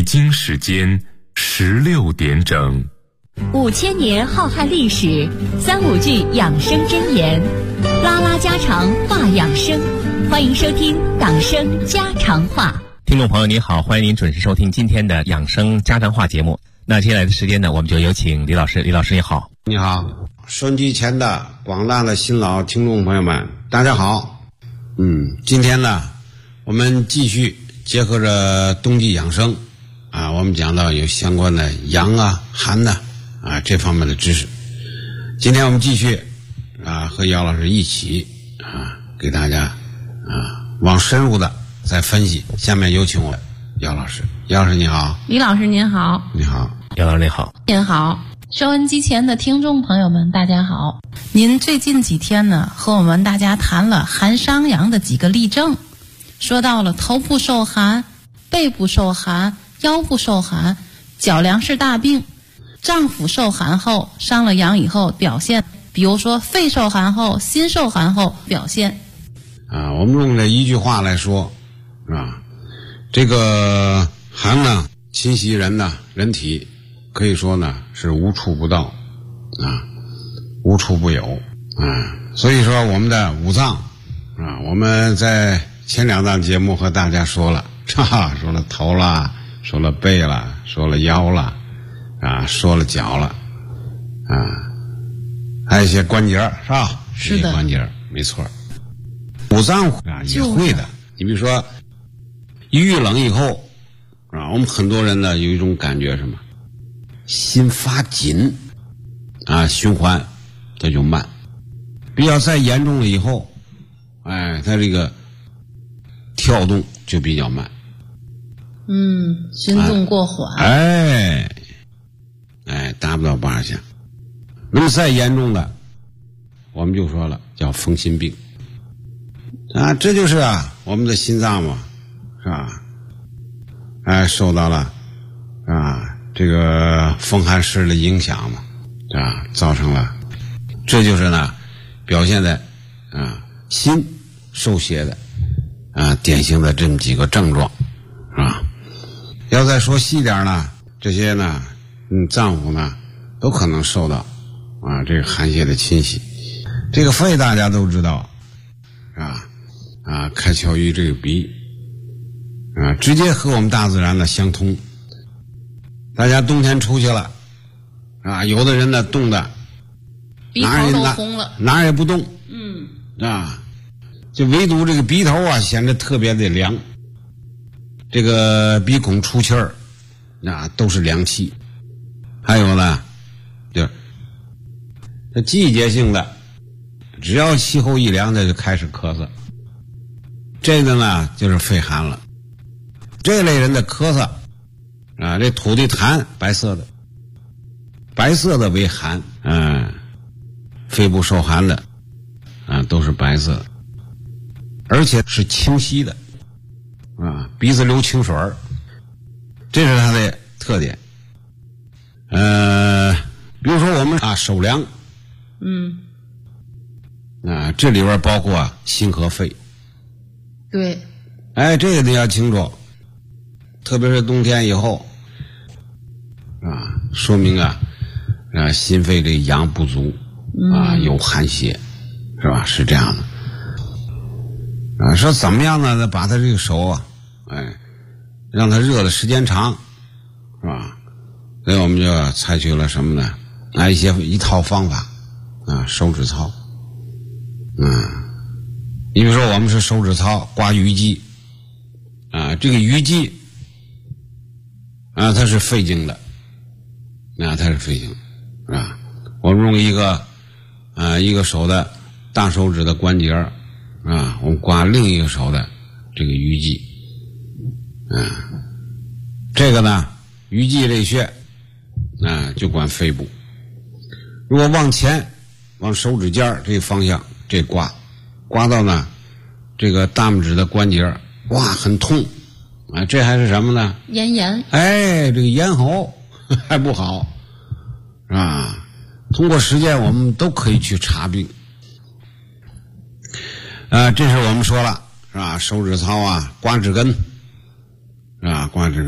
京时间16点整。 5000年浩瀚历史，35句养生箴言，拉拉家常话养生。欢迎收听港生家常话。 听众朋友您好，欢迎您准时收听今天的养生家常话节目。那接下来的时间呢，我们就有请李老师。李老师你好。 你好，收音机前的广大的新老听众朋友们，大家好。今天呢，我们继续结合着冬季养生我们讲到有相关的阳寒这方面的知识。今天我们继续和姚老师一起给大家往深入的再分析。下面有请我姚老师。姚老师你好。 李老师您好。 你好。 姚老师你好。 您好。收音机前的听众朋友们大家好。您最近几天呢和我们大家谈了寒伤阳的几个例证，说到了头部受寒、背部受寒、腰部受寒、脚凉是大病，脏腑受寒后伤了阳以后表现，比如说肺受寒后、心受寒后表现。 我们用这一句话来说这个寒呢侵袭人体，可以说呢是无处不到无处不有所以说我们的五脏我们在前2档节目和大家说了说了头啦，说了背啦，说了腰啦说了脚了还有一些关节是吧？ 是的， 关节没错。五脏也会的。你比如说一遇冷以后我们很多人呢有一种感觉什么？心发紧循环它就慢。比较再严重了以后它这个跳动就比较慢。 心动过缓。 达不到80下。那么再严重的我们就说了叫风心病这就是我们的心脏嘛，是吧？受到了这个风寒湿的影响嘛，是吧？造成了，这就是呢表现在心受邪的典型的这么几个症状要再说细点呢，这些呢脏腑呢都可能受到这个寒邪的侵袭。这个肺大家都知道开窍于这个鼻直接和我们大自然的相通。大家冬天出去了有的人呢冻的鼻头都红了， 哪儿也不动就唯独这个鼻头显得特别的凉，这个鼻孔出气儿都是凉气。还有呢就是这季节性的，只要气候一凉它就开始咳嗽，这个呢就是肺寒了。这类人的咳嗽这土地痰白色的为寒肺部受寒的都是白色的，而且是清晰的鼻子流清水儿，这是它的特点。比如说我们手凉这里边包括心和肺。 对， 这个你要清楚，特别是冬天以后说明心肺这阳不足有寒邪，是吧？是这样的说怎么样呢？把他这个手让它热的时间长，是吧？所以我们就采取了什么呢？一套方法手指操。你比如说我们是手指操刮鱼际这个鱼际它是肺经的它是肺经我们用一个手的大手指的关节我们刮另一个手的这个鱼际这个呢鱼际这穴就管肺部。如果往前往手指尖这个方向这刮到呢这个大拇指的关节很痛这还是什么呢？ 咽这个咽喉还不好通过实践我们都可以去查病这是我们说了是吧？手指操刮指根刮指根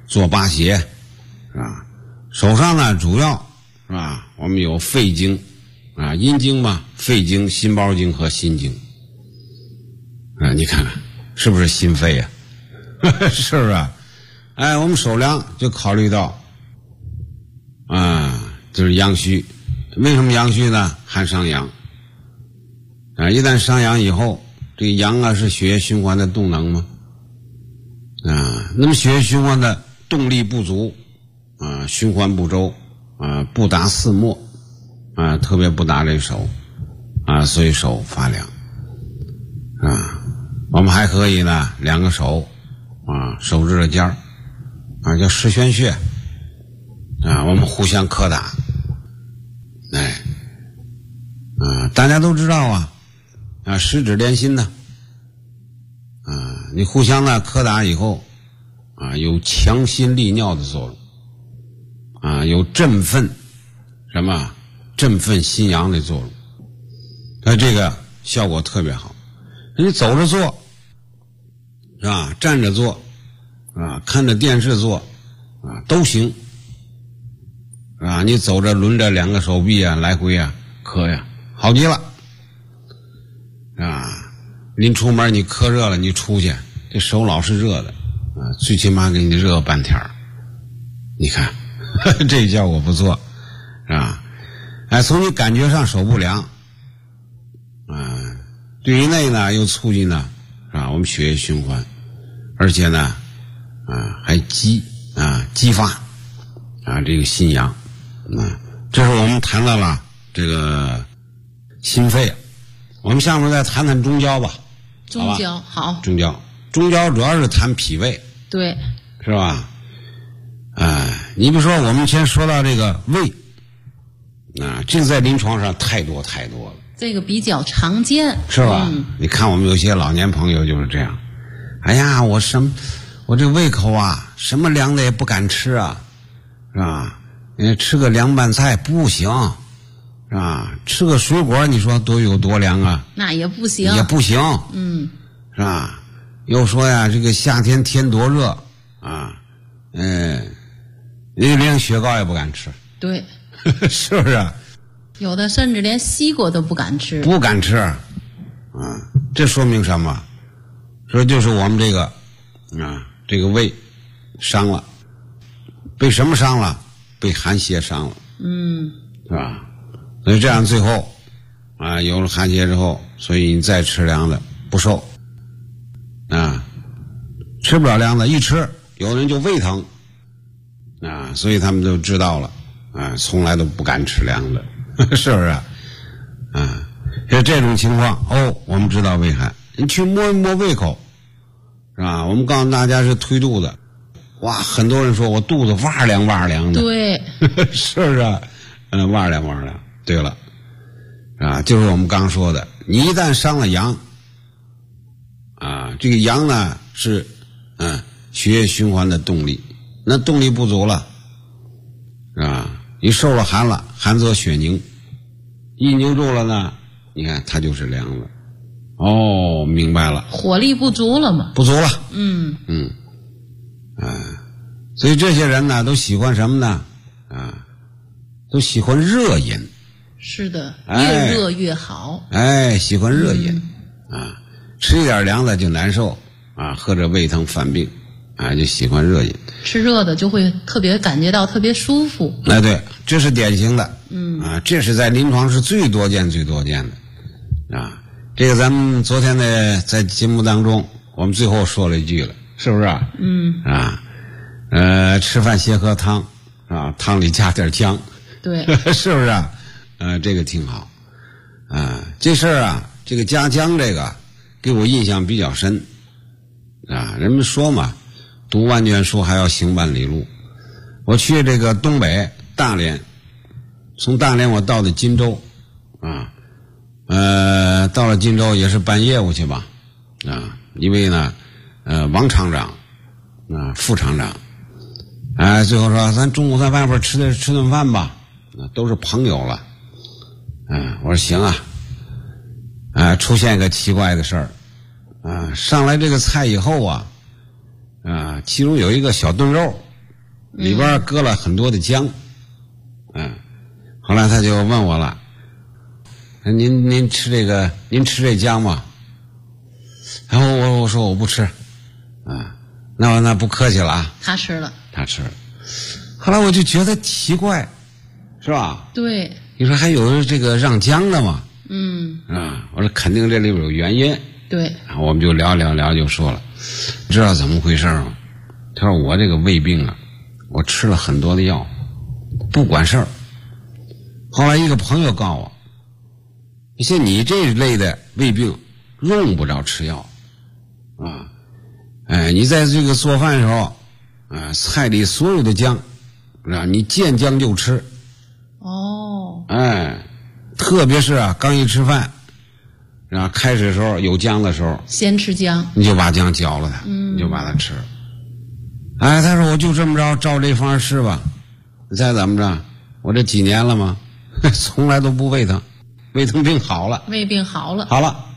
做拔鞋，是吧？手上呢主要是吧，我们有肺经啊，阴经嘛，肺经、心包经和心经啊，你看看是不是心肺啊？是不是啊？哎，我们手量就考虑到啊，就是阳虚。为什么阳虚呢？含伤阳啊，一旦伤阳以后，这个阳啊是血液循环的动能嘛啊，那么血液循环的动力不足啊，循环不周啊，不达四末啊，特别不达这手啊，所以手发凉啊。我们还可以呢，两个手啊，手指的尖儿啊，叫十宣穴啊，我们互相磕打，哎啊，大家都知道啊，十指连心呢啊，你互相呢磕打以后啊，有强心利尿的作用啊，有振奋什么振奋心阳的作用，那这个效果特别好。你走着做是吧？站着做啊，看着电视做啊，都行啊。你走着轮着两个手臂啊，来回啊磕呀，好极了啊。临出门你磕热了，你出去这手老是热的啊，最起码给你热半天儿。你看这效果不错是吧？哎，从你感觉上手不凉啊，对于内呢又促进呢是吧？我们血液循环，而且呢啊还激发啊这个心阳啊。这是我们谈到了这个心肺，我们下面再谈谈中焦吧。 中焦好， 中焦主要是谈脾胃， 对， 是吧？你比如说我们先说到这个胃啊，这个在临床上太多了， 这个比较常见， 是吧？你看我们有些老年朋友就是这样，哎呀，我这胃口啊，什么凉的也不敢吃啊，是吧？吃个凉拌菜不行，是吧？吃个水果你说多有多凉啊？ 那也不行， 是吧？又说呀，这个夏天天多热啊，人连雪糕也不敢吃， 对， 是不是？ 有的甚至连西瓜都不敢吃， 这说明什么？说就是我们这个这个胃伤了，被什么伤了？被寒邪伤了，是吧？所以这样最后有了寒邪之后，所以你再吃凉的不受吃不了凉的，一吃有的人就胃疼所以他们就知道了从来都不敢吃凉的，是不是像这种情况我们知道危害。你去摸一摸胃口是吧？我们告诉大家是推肚子，哇，很多人说我肚子哇凉的， 对， 是不是哇凉。对了就是我们刚说的，你一旦伤了阳这个阳呢是血液循环的动力，那动力不足了你受了寒了，寒则血凝，一凝住了呢，你看它就是凉了。明白了， 火力不足了嘛？ 不足了。所以这些人呢都喜欢什么呢？都喜欢热饮。 是的，越热越好。 喜欢热饮吃一点凉的就难受喝着胃疼犯病就喜欢热饮。 吃热的就会特别感觉到特别舒服。 对，这是典型的。这是在临床是最多见的这个咱们昨天的在节目当中，我们最后说了一句了，是不是吃饭先喝汤汤里加点姜， 对， 是不是这个挺好这事儿这个加姜这个给我印象比较深人们说嘛，读万卷书还要行万里路。我去这个东北大连，从大连我到的荆州到了荆州也是办业务去吧一位呢王厂长副厂长最后说咱中午在外边吃顿饭吧都是朋友了我说行出现一个奇怪的事儿上来这个菜以后其中有一个小炖肉里边搁了很多的姜。后来他就问我了，您吃这姜吗？然后我说我不吃。那不客气了啊。 他吃了。 后来我就觉得奇怪，是吧？ 对。 你说还有这个让姜的吗？我说肯定这里边有原因。 对。 我们就聊就说了，知道怎么回事吗？他说我这个胃病啊，我吃了很多的药，不管事儿。后来一个朋友告诉我，像你这类的胃病用不着吃药你在这个做饭的时候菜里所有的姜你见姜就吃。特别是刚一吃饭开始的时候有姜的时候， 先吃姜， 你就把姜嚼了它，你就把它吃了。他说我就这么着照这方式吧，你再怎么着，我这几年了嘛从来都不胃疼，胃疼病好了， 胃病好了。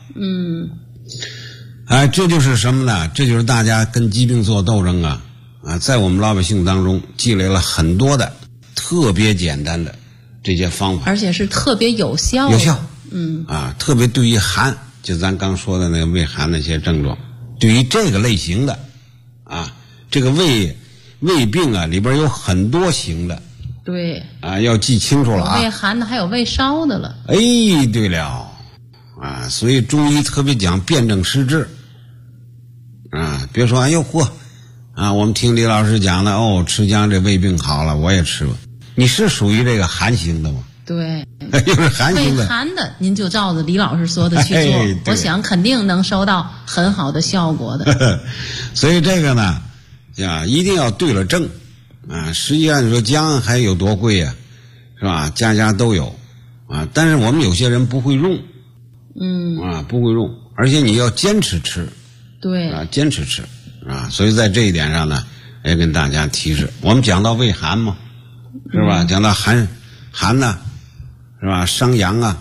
这就是什么呢？这就是大家跟疾病做斗争在我们老百姓当中积累了很多的特别简单的这些方法， 而且是特别有效。 特别对于寒，就咱刚说的那个胃寒那些症状，对于这个类型的这个胃病里边有很多型的。 对。 要记清楚了有胃寒的，还有胃烧的了。 对了所以中医特别讲辨证施治别说哎呦嚯我们听李老师讲的吃姜这胃病好了，我也吃吧。你是属于这个寒型的吗？ 对。 又是寒型的。 胃寒的您就照着李老师说的去做，我想肯定能收到很好的效果的。 所以这个呢一定要对了症实际上你说姜还有多贵呀，是吧？家家都有但是我们有些人不会用不会用，而且你要坚持吃。 对。 坚持吃所以在这一点上呢也跟大家提示，我们讲到胃寒嘛，是吧？讲到寒呢，是吧？伤阳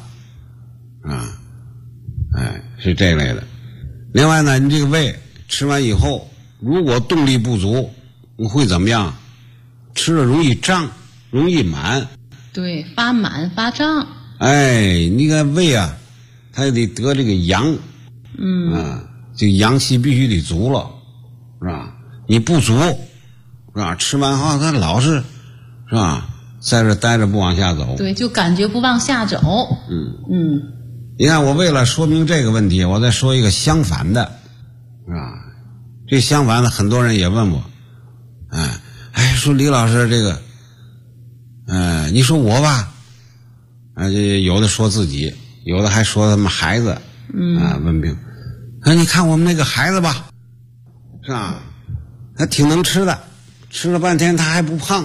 是这类的。另外呢，你这个胃吃完以后，如果动力不足，你会怎么样？吃了容易胀，容易满。 对，发满发胀。 你看胃它也得得这个阳。这个阳气必须得足了，是吧？你不足，是吧？吃完后它老是吧，在这待着不往下走。 对，就感觉不往下走。 你看我为了说明这个问题，我再说一个相反的，是吧？这相反的很多人也问我，说李老师这个，你说我吧，有的说自己，有的还说他们孩子，问病。你看我们那个孩子吧，是吧？他挺能吃的，吃了半天他还不胖。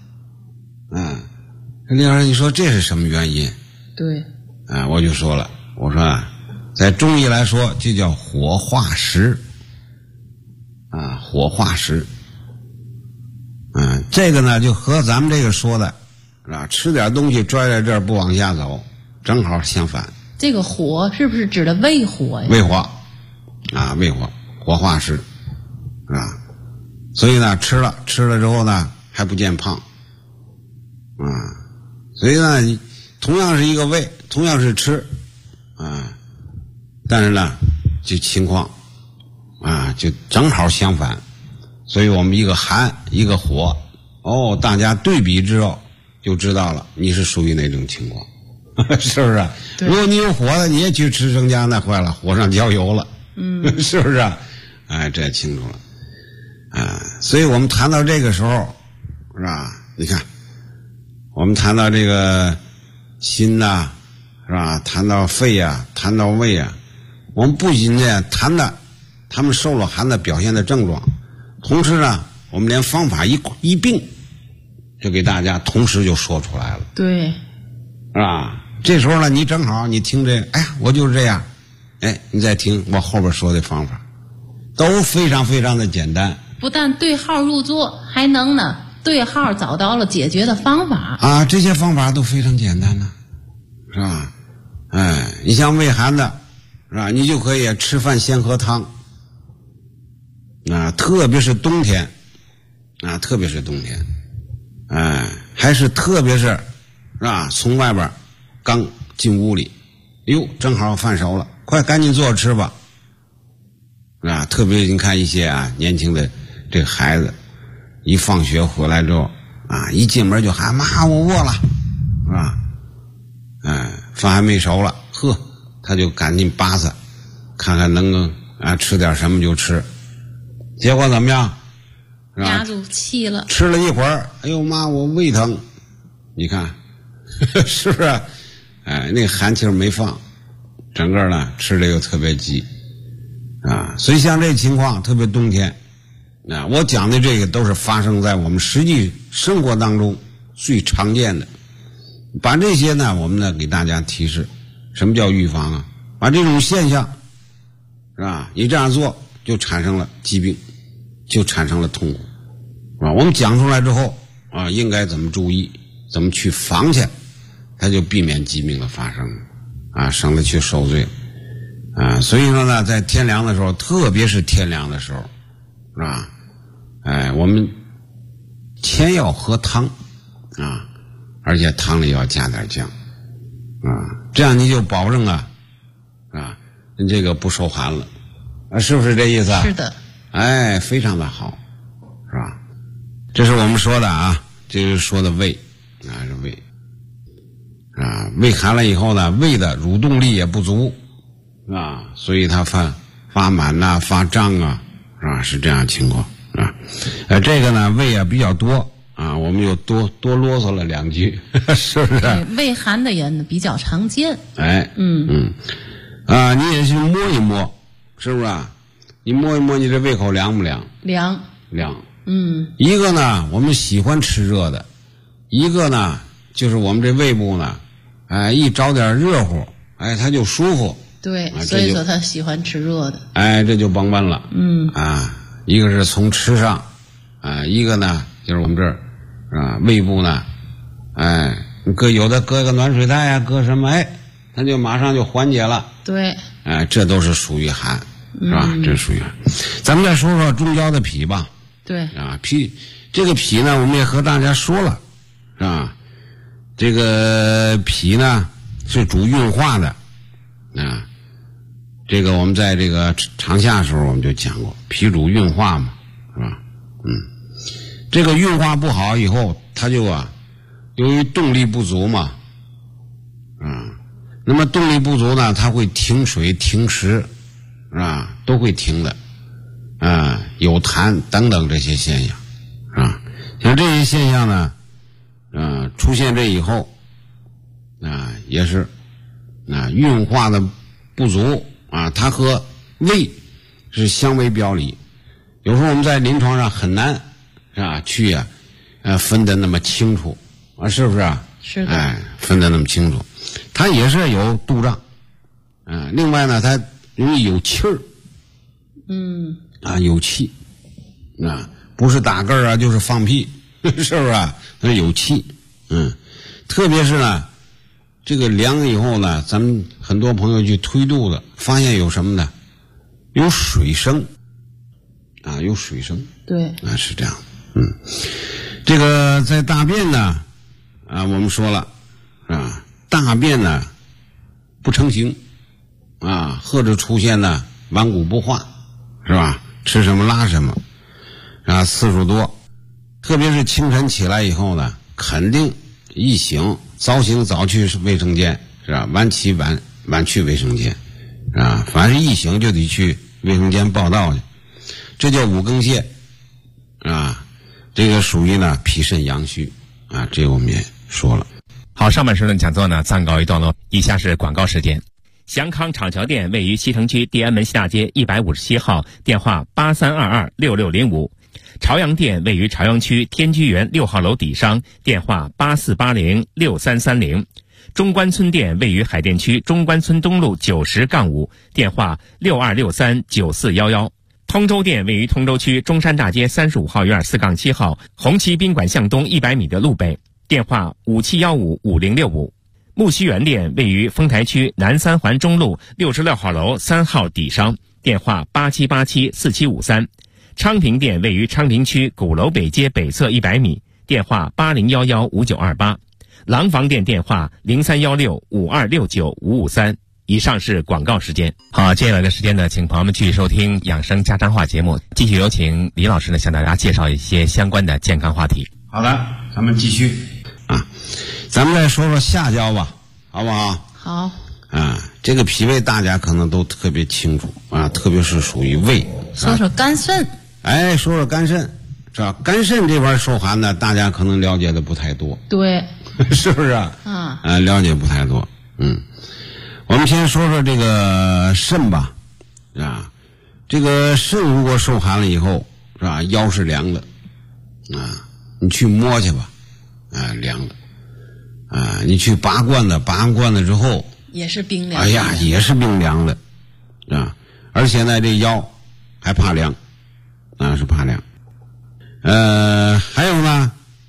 李老师，你说这是什么原因？ 对。 我就说了，我说在中医来说，这叫火化食。火化食。这个呢，就和咱们这个说的，是吧？吃点东西拽在这儿不往下走，正好相反。 这个火是不是指的胃火呀？ 胃火。胃火，火化食。所以呢，吃了之后呢，还不见胖。所以呢，同样是一个胃，同样是吃，但是呢，这情况就正好相反。所以我们一个寒，一个火，大家对比之后就知道了你是属于哪种情况，是不是？如果你有火的，你也去吃生姜，那坏了，火上浇油了，是不是？这清楚了。所以我们谈到这个时候，是吧？你看，我们谈到这个心呐，是吧？谈到肺谈到胃我们不仅呢谈的他们受了寒的表现的症状，同时呢，我们连方法一并就给大家同时就说出来了。 对， 是吧？这时候呢，你正好你听这，我就是这样，你再听我后边说的方法，都非常非常的简单。 不但对号入座，还能呢对号找到了解决的方法。 这些方法都非常简单呢，是吧？你像胃寒的，是吧？你就可以吃饭先喝汤。特别是冬天，特别是冬天， 还是特别是吧，从外边刚进屋里，哟，正好饭熟了，快赶紧坐着吃吧。特别你看一些年轻的这个孩子，一放学回来之后一进门就喊妈我饿了，是吧？饭还没熟了，他就赶紧扒撒，看看能吃点什么就吃。结果怎么样？是吧？ 压住气了。 吃了一会儿，哎呦妈，我胃疼。你看，是不是？那个寒气没放，整个呢吃的又特别急所以像这情况，特别冬天我讲的这个都是发生在我们实际生活当中最常见的。把这些呢，我们呢给大家提示，什么叫预防把这种现象，是吧？你这样做就产生了疾病，就产生了痛苦，是吧？我们讲出来之后应该怎么注意，怎么去防去，它就避免疾病的发生省得去受罪所以说呢，在天凉的时候，特别是天凉的时候，是吧？我们先要喝汤而且汤里要加点酱这样你就保证你这个不受寒了是不是这意思是的。 非常的好，是吧？这是我们说的这是说的胃是胃胃寒了以后呢，胃的蠕动力也不足所以它发满发胀是吧？是这样情况这个呢胃比较多我们又多啰嗦了两句是不是？ 胃寒的人比较常见你也去摸一摸，是不是你摸一摸你这胃口凉不凉？ 凉。 一个呢我们喜欢吃热的，一个呢就是我们这胃部呢一着点热乎它就舒服。 对，所以说他喜欢吃热的。 这就甭问了。一个是从吃上一个呢就是我们这儿胃部呢有的搁个暖水袋搁什么它就马上就缓解了。 对。 这都是属于寒，是吧？这属于寒。咱们再说说中焦的脾吧。 对。 脾这个脾呢，我们也和大家说了，是吧？这个脾呢是主运化的这个我们在这个长夏的时候我们就讲过，脾主运化嘛，是吧？这个运化不好以后，它就由于动力不足嘛那么动力不足呢，它会停水停食都会停的有痰等等这些现象像这些现象呢出现这以后也是运化的不足它和胃是相为表里。有时候我们在临床上很难去分得那么清楚是不是是的。 分得那么清楚。它也是有肚胀另外呢它容易有气儿有气不是打嗝就是放屁是不是它有气特别是呢这个凉以后呢，咱们很多朋友去推肚子，发现有什么呢？有水声有水声。 对是这样这个在大便呢我们说了大便呢不成形或者出现呢顽固不化，是吧？吃什么拉什么次数多，特别是清晨起来以后呢，肯定一醒早醒早去卫生间，是吧？晚起晚去卫生间凡是一醒就得去卫生间报到去，这叫五更泻这个属于呢脾肾阳虚这个我们也说了。 好，上半时的讲座呢暂告一段落，以下是广告时间。祥康厂桥店位于西城区地安门西大街157号，电话83226605。朝阳店位于朝阳区天居园6号楼底商，电话84806330。中关村店位于海淀区中关村东路90-5，电话62639411。通州店位于通州区中山大街35号院4-7号，红旗宾馆向东100米的路北，电话57155065。木樨园店位于丰台区南三环中路66号楼3号底商，电话87874753。昌平店位于昌平区鼓楼北街北侧100米， 电话80115928，廊坊店电话031652695553。以上是广告时间。好，接下来的时间呢，请朋友们继续收听养生家常话节目，继续有请李老师呢向大家介绍一些相关的健康话题。 好的，咱们继续啊，咱们再说说下焦吧，好不好？ 好。 这个脾胃大家可能都特别清楚啊，特别是属于胃。 说说肝肾。 说说肝肾，是吧？肝肾这边受寒呢，大家可能了解的不太多。 对。 是不是啊？了解不太多。我们先说说这个肾吧，啊，这个肾如果受寒了以后，是吧？腰是凉的，啊，你去摸去吧，凉的，你去拔罐子，拔完罐子之后也是冰凉的。 哎呀，也是冰凉的，啊，而且呢，这腰还怕凉，是怕凉。还有呢，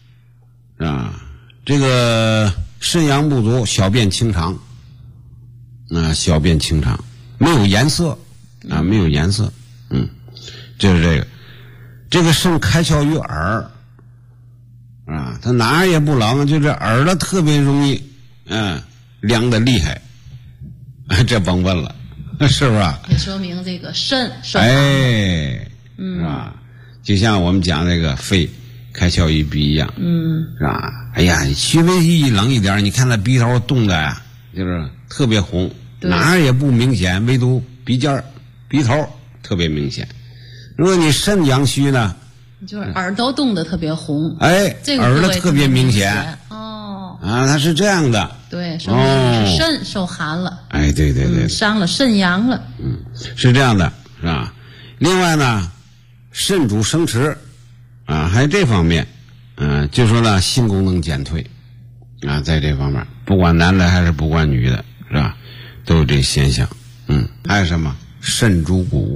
这个肾阳不足，小便清长。小便清长，没有颜色，没有颜色，就是这个肾开窍于耳，它哪儿也不冷，就这耳朵特别容易，凉的厉害，这甭问了，是不是？ 也说明这个肾受寒，是吧？就像我们讲那个肺开窍于鼻一样，是吧？哎呀，稍微一冷一点，你看那鼻头冻的呀，就是特别红。哪儿也不明显，唯独鼻尖儿、鼻头特别明显。如果你肾阳虚呢， 就是耳朵冻得特别红，这个耳朵特别明显。它是这样的。 对，说明是肾受寒了。 对， 伤了肾阳了。 是这样的，是吧？另外呢，肾主生殖，还有这方面，就说呢，性功能减退，在这方面，不管男的还是不管女的，是吧？都有这现象。还有什么？肾主骨。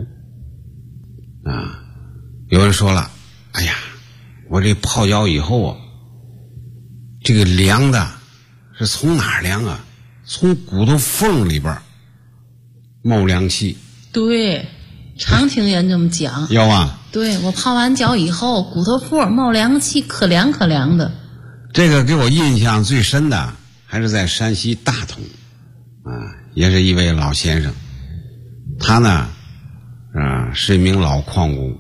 有人说了，哎呀，我这泡脚以后啊，这个凉的是从哪儿凉啊？从骨头缝里边冒凉气。 对，常听人这么讲。 有啊。 对，我泡完脚以后，骨头缝冒凉气，可凉可凉的。 这个给我印象最深的还是在山西大同，也是一位老先生，他呢，是一名老矿工，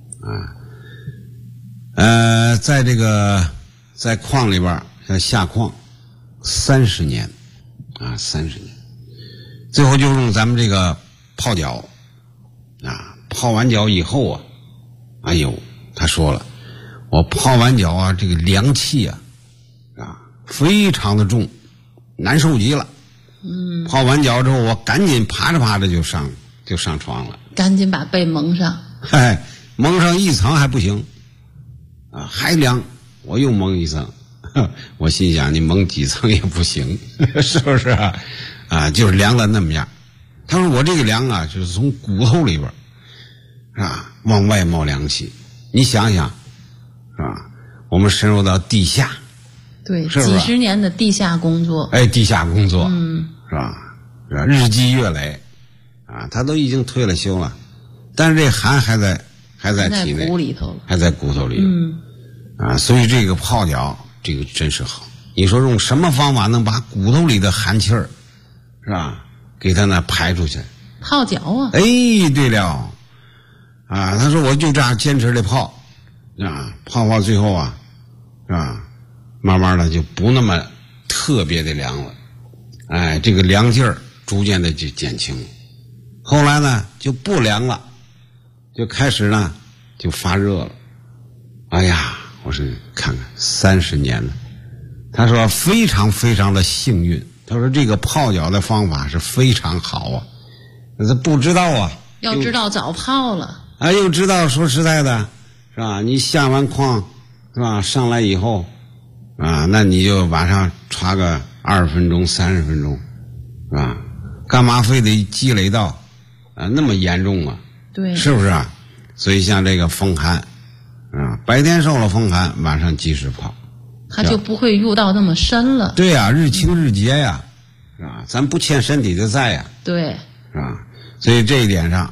在这个在矿里边下矿30年，30年，最后就用咱们这个泡脚，泡完脚以后啊，哎呦，他说了，我泡完脚啊，这个凉气啊，非常的重，难受极了。泡完脚之后，我赶紧爬着就上床了， 赶紧把被蒙上。 蒙上一层还不行，还凉，我又蒙一层。我心想，你蒙几层也不行，是不是啊？就是凉的那么样。他说我这个凉啊，就是从骨头里边往外冒凉气。你想想，是吧？我们深入到地下。 对， 是几十年的地下工作。 地下工作，是吧？日积月累，他都已经退了休了，但是这寒还在体内， 骨里头了， 还在骨头里。所以这个泡脚，这个真是好。你说用什么方法能把骨头里的寒气儿，是吧？给它呢排出去？ 泡脚啊！ 对了，他说我就这样坚持的泡，泡最后啊，是吧？慢慢的就不那么特别的凉了，这个凉劲儿逐渐的就减轻了。后来呢就不凉了，就开始呢就发热了。哎呀，我说看看30年了，他说非常非常的幸运，他说这个泡脚的方法是非常好啊。他不知道啊， 要知道早泡了又知道，说实在的，是吧？你下完矿，是吧？上来以后。那你就晚上刷个20分钟、30分钟，是吧？干嘛非得积累到那么严重啊？ 对， 是不是啊？所以像这个风寒，白天受了风寒，晚上及时泡， 它就不会入到那么深了。 对呀，日清日结呀，是吧？咱不欠身体的债呀， 对， 是吧？所以这一点上，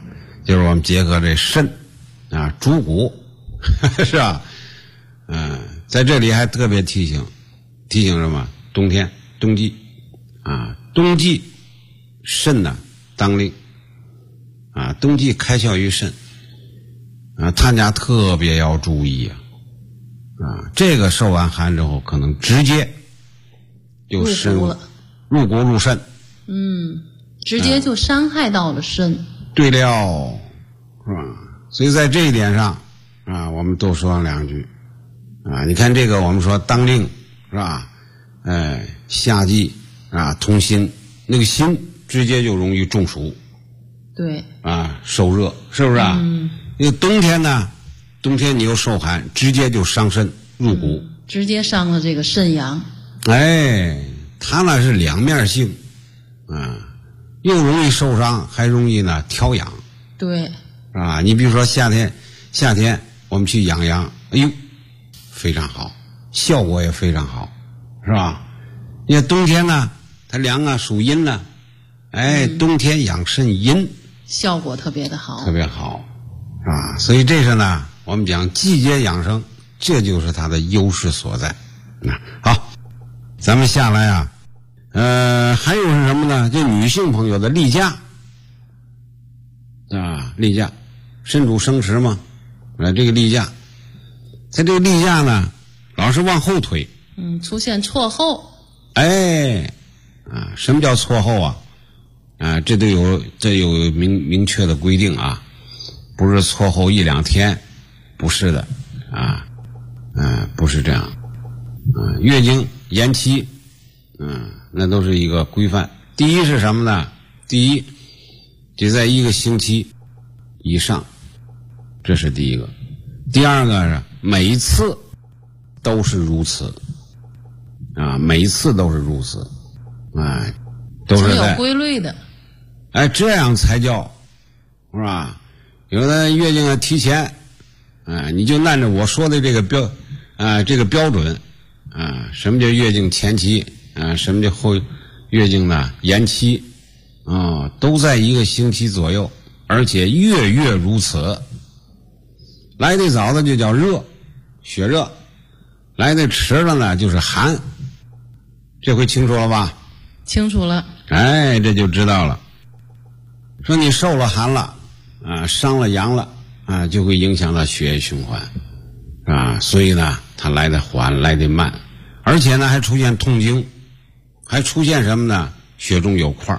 就是我们结合这肾主骨，是吧？ 在这里还特别提醒什么？冬季啊，冬季肾呢当令啊，冬季开窍于肾啊，大家特别要注意啊，这个受完寒之后，可能直接就深入骨入肾， 直接就伤害到了肾。 对了，是吧？所以在这一点上啊，我们多说上两句啊。你看这个，我们说当令是吧？夏季啊，通心，那个心直接就容易中暑， 对啊，受热，是不是啊？因为冬天呢，你又受寒，直接就伤肾入骨， 直接伤了这个肾阳。 它那是两面性啊，又容易受伤，还容易呢调养。 对， 啊，你比如说夏天我们去养阳，哎呦，非常好，效果也非常好，是吧？因为冬天呢，它凉啊，属阴呢，冬天养肾阴， 效果特别的好， 特别好，是吧？所以这是呢，我们讲季节养生，这就是它的优势所在。好，咱们下来啊，还有是什么呢？就女性朋友的例假啊，例假，身主生殖嘛，这个例假，在这个例假呢，老是往后推， 出现错后， 什么叫错后啊？这有明确的规定啊，不是错后1、2天，不是的啊，不是这样，月经延期，那都是一个规范。第一是什么呢？第一，得在1个星期以上，这是第一个。第二个是每一次都是如此，每一次都是如此，都是有规律的， 这样才叫，是吧？有的月经提前，你就按照我说的这个标准，什么叫月经前期，什么叫后月经呢延期，都在1个星期左右，而且月月如此。来得早的就叫热，血热；来得迟了呢就是寒。这回清楚了吧？ 清楚了。 这就知道了。说你受了寒了，伤了阳了，就会影响到血液循环，所以呢，它来得缓，来得慢，而且呢还出现痛经，还出现什么呢？血中有块，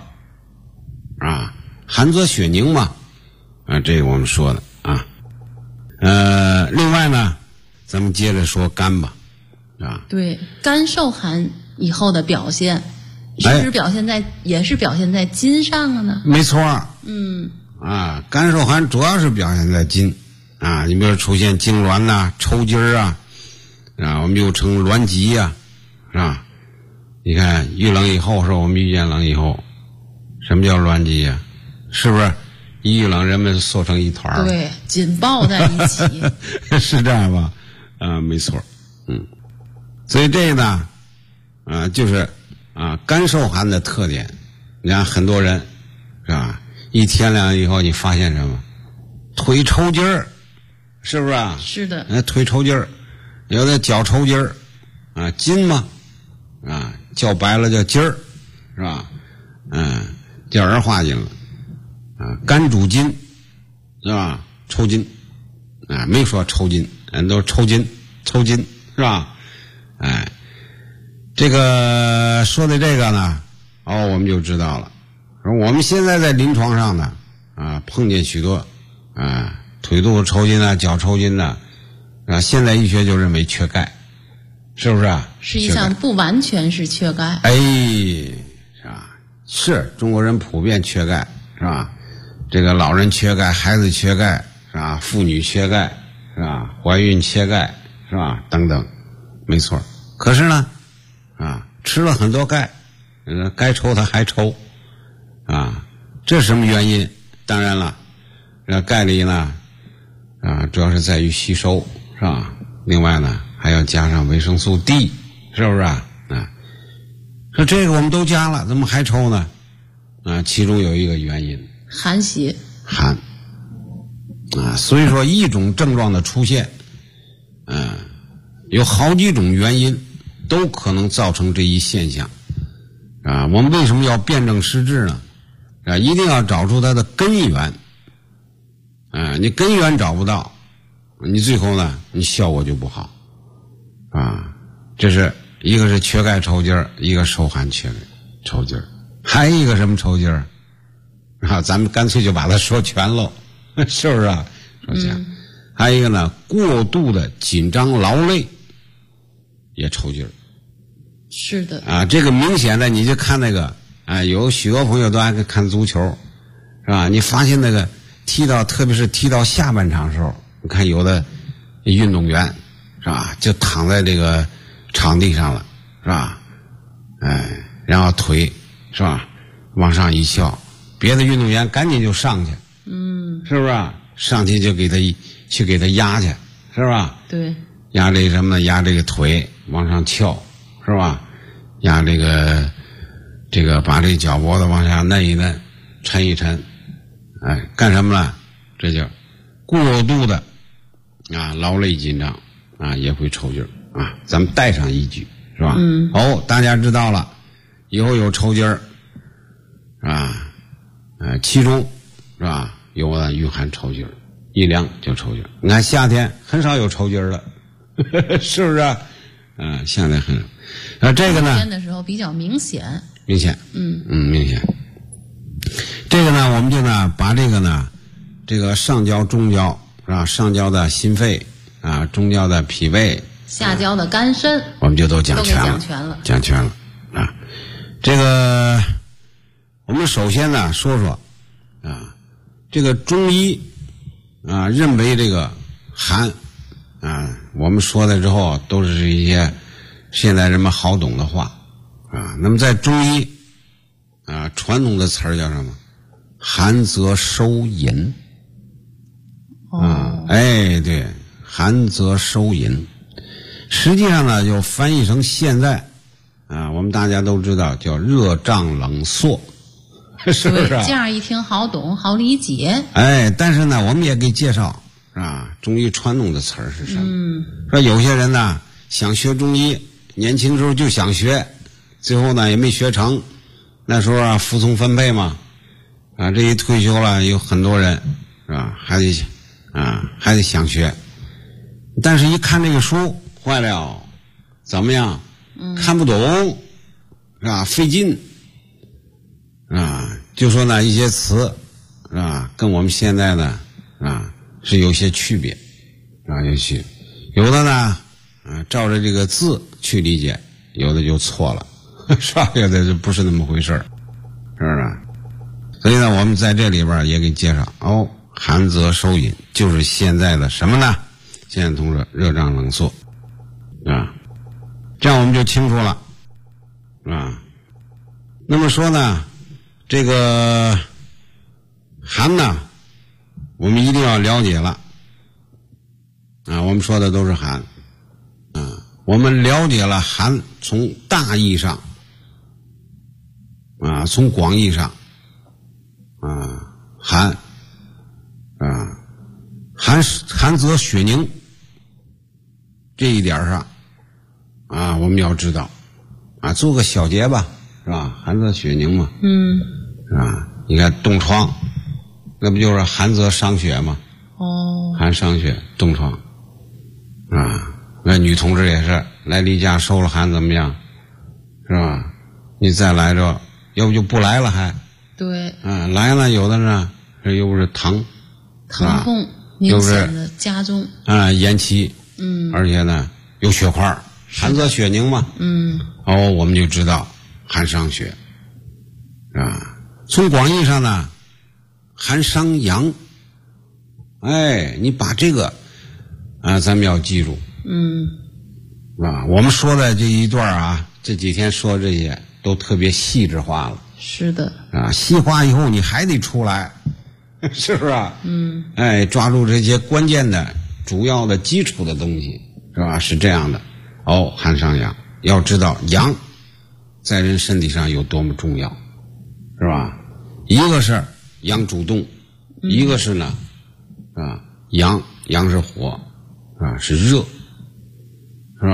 寒则血凝嘛，这个我们说的啊。另外呢，咱们接着说肝吧， 对，肝受寒以后的表现，是不是也是表现在筋上了呢？ 没错，肝受寒主要是表现在筋，你比如出现痉挛呐、抽筋啊，我们又称挛急呀，是吧？你看遇冷以后，是我们遇见冷以后，什么叫挛急呀？是不是？一遇冷，人们缩成一团， 对，紧抱在一起， 是这样吧？没错，所以这个呢，就是肝受寒的特点。你看很多人是吧？一天凉以后，你发现什么？腿抽筋儿，是不是啊？ 是的。 腿抽筋儿，有的脚抽筋儿，筋嘛，叫白了叫筋儿，是吧？叫儿化筋了。肝主筋，是吧？抽筋，没说抽筋，都是抽筋，是吧？这个说的这个呢，我们就知道了。我们现在在临床上呢，碰见许多腿肚子抽筋啊，脚抽筋的，现代医学就认为缺钙，是不是啊？ 实际上不完全是缺钙， 是吧？是中国人普遍缺钙，是吧？这个老人缺钙，孩子缺钙，是吧？妇女缺钙，是吧？怀孕缺钙，是吧？等等，没错。可是呢，吃了很多钙，该抽它还抽，这是什么原因？当然了，钙里呢，主要是在于吸收，是吧？另外呢，还要加上维生素 D， 是不是啊？说这个我们都加了，怎么还抽呢？其中有一个原因。 寒邪， 所以说一种症状的出现， 有好几种原因都可能造成这一现象啊。我们为什么要辨证施治呢？啊，一定要找出它的根源啊。你根源找不到，你最后呢，你效果就不好啊。这是一个是缺钙抽筋儿，一个受寒缺钙抽筋儿，还有一个什么抽筋儿啊？咱们干脆就把它说全喽，是不是啊？说全。还有一个呢，过度的紧张劳累也抽筋儿。 是的啊，这个明显的你就看那个啊，有许多朋友都爱看足球，是吧？你发现那个特别是踢到下半场的时候，你看有的运动员是吧，就躺在这个场地上了，是吧？哎，然后腿是吧往上一翘，别的运动员赶紧就上去，是不是啊？上去就给他压去，是吧？ 对， 压这什么呢？压这个腿往上翘，是吧？压这个把这脚脖子往下嫩一嫩，抻一抻，哎，干什么呢？这叫过度的啊劳累紧张啊，也会抽筋儿啊。咱们带上一句，是吧？大家知道了，以后有抽筋儿啊，其中是吧有的御寒抽筋儿，一凉就抽筋儿。你看夏天很少有抽筋儿的，是不是啊？夏天很少。这个呢， 夏天的时候比较明显。 明显。明显。这个呢，我们就呢把这个呢，这个上焦、中焦是吧？上焦的心肺啊，中焦的脾胃， 下焦的肝肾， 我们就都讲全了。讲全了啊。这个我们首先呢说说啊，这个中医啊认为这个寒啊，我们说的之后都是一些现在人们好懂的话啊。那么在中医啊，传统的词儿叫什么？寒则收淫啊，哎，对，寒则收淫。实际上呢，就翻译成现在啊，我们大家都知道叫热胀冷缩，是不是？ 这样一听好懂，好理解。 哎，但是呢，我们也给介绍啊，中医传统的词儿是什么？说有些人呢想学中医，年轻时候就想学，最后呢也没学成。那时候啊，服从分配嘛，啊，这一退休了，有很多人是吧，还得想学，但是一看这个书，坏了，怎么样？看不懂，是吧？费劲，啊，就说呢一些词，是吧？跟我们现在呢，啊，是有些区别，啊，有的呢，照着这个字去理解，有的就错了。是吧？有的就不是那么回事儿，是不是？所以呢，我们在这里边也给介绍寒则收引，就是现在的什么呢？现在同志热胀冷缩啊，这样我们就清楚了啊。那么说呢，这个寒呢，我们一定要了解了啊。我们说的都是寒啊，我们了解了寒，从大义上。啊，从广义上，寒则血凝，这一点上，啊，我们要知道，啊，做个小结吧，是吧？寒则血凝嘛，是吧？你看冻疮，那不就是寒则伤血吗？寒伤血，冻疮，啊，那女同志也是来例假受了寒怎么样，是吧？你再来着。要不就不来了还， 对， 来了有的呢，又不是疼痛明显的加重， 延期，而且呢有血块，寒则血凝嘛，我们就知道寒伤血，啊，从广义上呢，寒伤阳，哎，你把这个咱们要记住，我们说的这一段啊，这几天说这些。都特别细致化了， 是的啊，细化以后你还得出来，是不是啊？哎，抓住这些关键的、主要的、基础的东西，是吧？是这样的。寒伤阳，要知道阳在人身体上有多么重要，是吧？一个是阳主动，一个是呢，阳是火，是热，是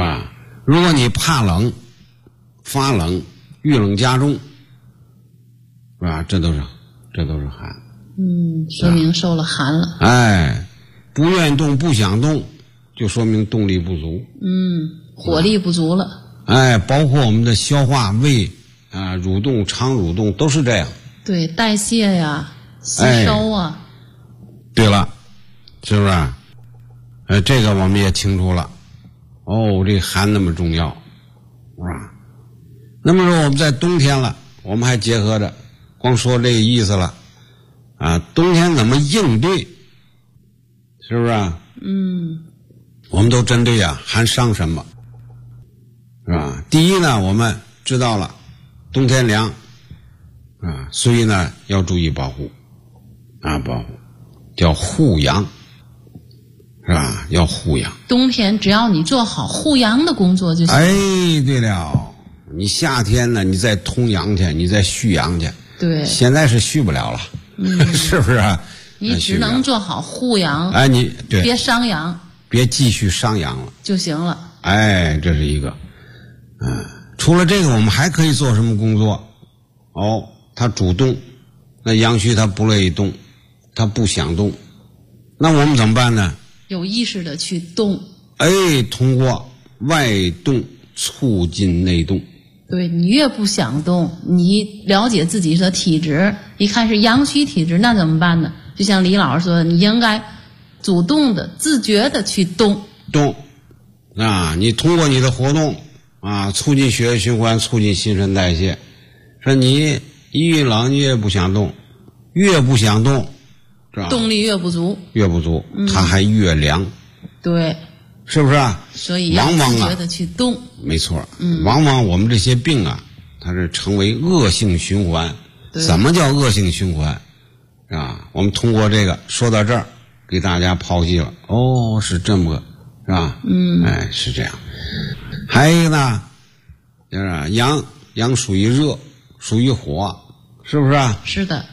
如果你怕冷、发冷、遇冷加重，是吧？这都是寒。 说明受了寒了。 哎，不愿意动、不想动，就说明动力不足。 火力不足了。 哎，包括我们的消化、胃啊、蠕动、肠蠕动都是这样。 对，代谢呀、吸收啊。 对了，是不是？这个我们也清楚了。这寒那么重要，是吧？那么说我们在冬天了，我们还结合着，光说这个意思了啊。冬天怎么应对？是不是？我们都针对寒伤什么，是吧？第一呢，我们知道了，冬天凉啊，所以呢要注意保护啊，保护叫护阳。是吧？要护阳。 冬天只要你做好护阳的工作就行。 对了，你夏天呢，你再通阳去，你再蓄阳去。 对。 现在是蓄不了了，是不是啊？ 你只能做好护阳。 你对， 别伤阳， 别继续伤阳了就行了。 这是一个。除了这个，我们还可以做什么工作？他主动，那阳虚他不乐意动，他不想动，那我们怎么办呢？ 有意识的去动， 通过外动促进内动。 对，你越不想动，你了解自己的体质，一看是阳虚体质，那怎么办呢？就像李老师说的，你应该主动的、自觉的去动啊！你通过你的活动啊，促进血液循环，促进新陈代谢。说你一遇冷，你越不想动，是吧？ 动力越不足， 它还越凉。 对， 是不是啊？ 所以要自觉的去动。 没错。往往我们这些病啊，它是成为恶性循环。怎么叫恶性循环？啊，我们通过这个说到这儿，给大家剖析了。是这么个，是吧？是这样。还有一个呢，就是阳属于热，属于火，是不是啊？ 是的。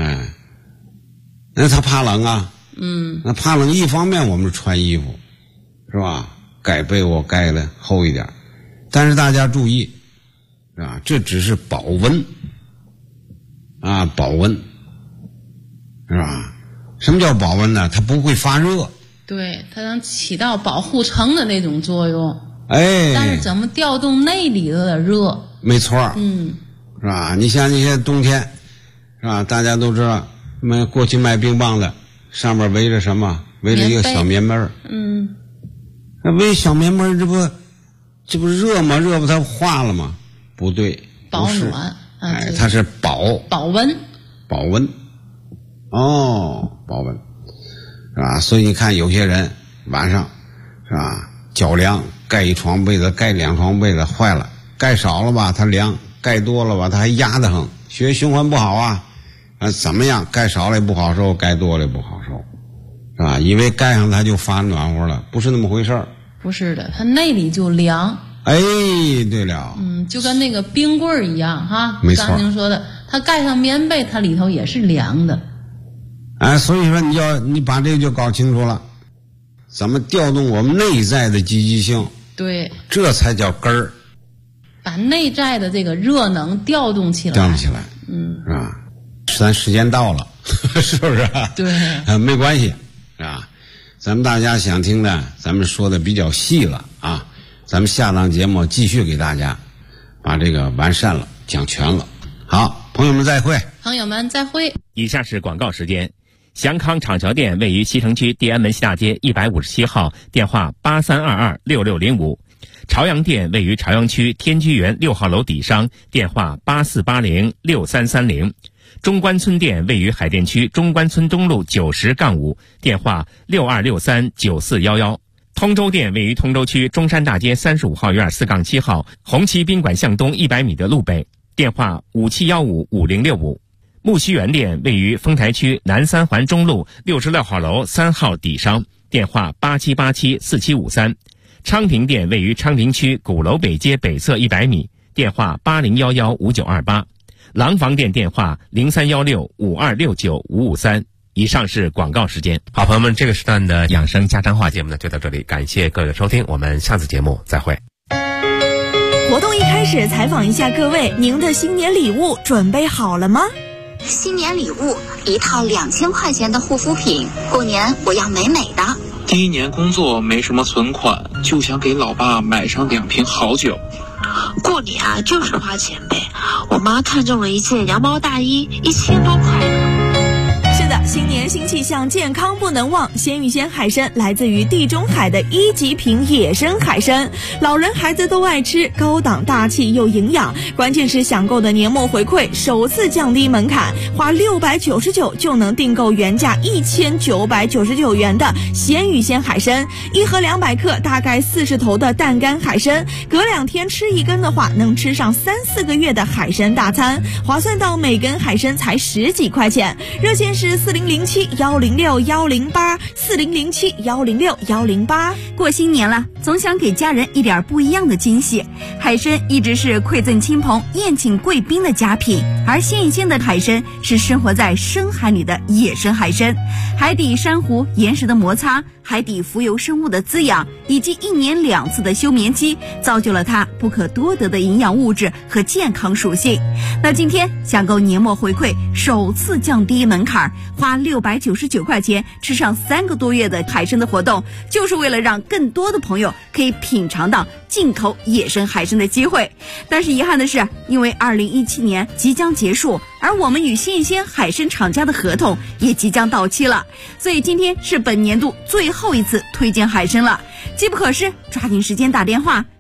那他怕冷啊。那怕冷，一方面我们穿衣服，是吧？盖被窝盖的厚一点，但是大家注意，是吧？这只是保温啊，保温，是吧？什么叫保温呢？它不会发热。 对，它能起到保护层的那种作用。但是怎么调动内里头的热？ 没错。是吧？你像那些冬天，是吧？大家都知道，过去卖冰棒的，上面围着什么？围着一个小棉被儿。那围小棉被儿，这不热吗？热不它化了吗？不对， 保暖。 它是保温。保温，是吧？所以你看有些人晚上，是吧？脚凉，盖一床被子，盖两床被子，坏了。盖少了吧，它凉；盖多了吧，它还压得很，血液循环不好啊。怎么样？盖少了也不好受，盖多了也不好受，是吧？以为盖上它就发暖和了，不是那么回事儿。 不是的，它内里就凉。 对了。 就跟那个冰棍儿一样哈。 没错。 刚您说的，它盖上棉被，它里头也是凉的。 所以说你把这个就搞清楚了，怎么调动我们内在的积极性？ 对， 这才叫根儿。 把内在的这个热能调动起来。 是吧？咱时间到了，是不是？ 对。 没关系，是吧？咱们大家想听的，咱们说的比较细了啊。咱们下档节目继续给大家把这个完善了，讲全了。好，朋友们再会。 朋友们再会。 以下是广告时间。祥康厂桥店位于西城区地安门西大街157号，电话83226605。朝阳店位于朝阳区天居园6号楼底商，电话84806330。中关村店位于海淀区中关村东路90-5，电话62639411。通州店位于通州区中山大街35号院4-7号，红旗宾馆向东100米的路北，电话57155065。木樨园店位于丰台区南三环中路66号楼3号底商，电话87874753。昌平店位于昌平区鼓楼北街北侧100米，电话80115928。廊坊店电话031652695553。以上是广告时间。好，朋友们，这个时段的养生家常话节目呢就到这里，感谢各位的收听，我们下次节目再会。 活动一开始，采访一下各位，您的新年礼物准备好了吗？ 新年礼物1套2000块钱的护肤品，过年我要美美的。 第一年工作没什么存款，就想给老爸买上2瓶好酒。 过年啊，就是花钱呗。我妈看中了一件羊毛大衣，1000多块呢。 是的，新年新气象，健康不能忘。鲜芋仙海参来自于地中海的1级品野生海参，老人孩子都爱吃，高档大气又营养。关键是享购的年末回馈首次降低门槛，花699就能订购原价1999元的鲜芋仙海参，1盒200克，大概40头的淡干海参，隔2天吃1根的话，能吃上3-4个月的海参大餐，划算到每根海参才10几块钱。热线是4007-106-108，4007-106-108。 过新年了，总想给家人一点不一样的惊喜。海参一直是馈赠亲朋、宴请贵宾的佳品，而鲜芋仙的海参是生活在深海里的野生海参。海底珊瑚、岩石的摩擦，海底浮游生物的滋养，以及1年2次的休眠期，造就了它不可多得的营养物质和健康属性。那今天享购年末回馈首次降低门槛，花699块钱吃上3个多月的海参的活动，就是为了让更多的朋友可以品尝到进口野生海参的机会。但是遗憾的是，因为2017年即将结束，而我们与鲜芋仙海参厂家的合同也即将到期了，所以今天是本年度最后一次推荐海参了。机不可失，抓紧时间打电话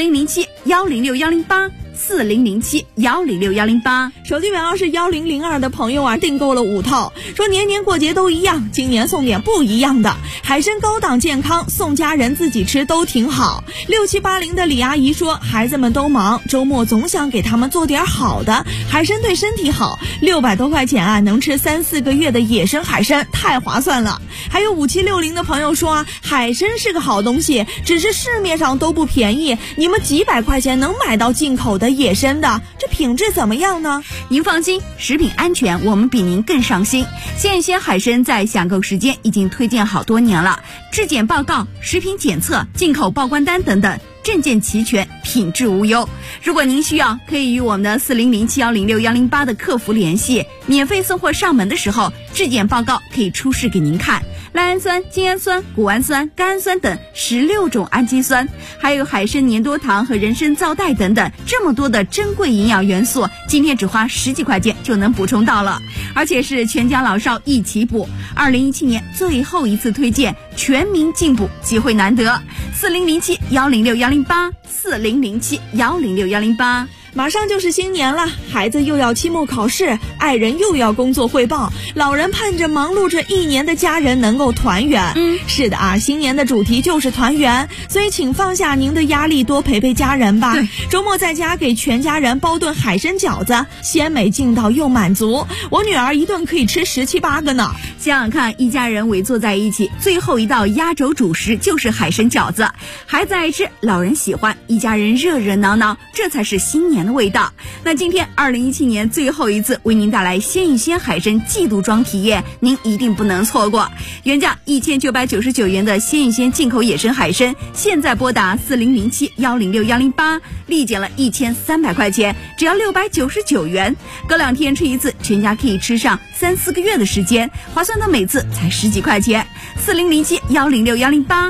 4007-106-108，4007-106-108。 手机尾号是1002的朋友啊，订购了5套，说年年过节都一样，今年送点不一样的。海参高档健康，送家人自己吃都挺好。6780的李阿姨说，孩子们都忙，周末总想给他们做点好的，海参对身体好，600多块钱啊，能吃3-4个月的野生海参，太划算了。还有5760的朋友说啊，海参是个好东西，只是市面上都不便宜，你们几百块钱能买到进口的野生的，这品质怎么样呢？ 您放心，食品安全我们比您更上心。鲜芋仙海参在享购时间已经推荐好多年了，质检报告、食品检测、进口报关单等等，证件齐全，品质无忧。如果您需要，可以与我们的4007-106-108的客服联系，免费送货上门的时候，质检报告可以出示给您看。赖氨酸、精氨酸、谷氨酸、甘氨酸等16种氨基酸，还有海参粘多糖和人参皂苷等等，这么多的珍贵营养元素，今天只花10几块钱就能补充到了，而且是全家老少一起补。2017年最后一次推荐，全民进补，机会难得。4007-106-108，4007-106-108。 马上就是新年了，孩子又要期末考试，爱人又要工作汇报，老人盼着忙碌着1年的家人能够团圆。是的啊，新年的主题就是团圆，所以请放下您的压力，多陪陪家人吧。周末在家给全家人包顿海参饺子，鲜美劲道又满足，我女儿一顿可以吃17、18个呢。 想想看，一家人围坐在一起，最后一道压轴主食就是海参饺子，孩子爱吃，老人喜欢，一家人热热闹闹，这才是新年的味道。那今天2017年最后一次为您带来鲜芋仙海参季度装体验，您一定不能错过。原价1999元的鲜芋仙进口野生海参，现在拨打4007-106-108，立减了1300块钱，只要699元，隔2天吃一次，全家可以吃上3-4个月的时间，划算到每次才10几块钱。4007-106-108，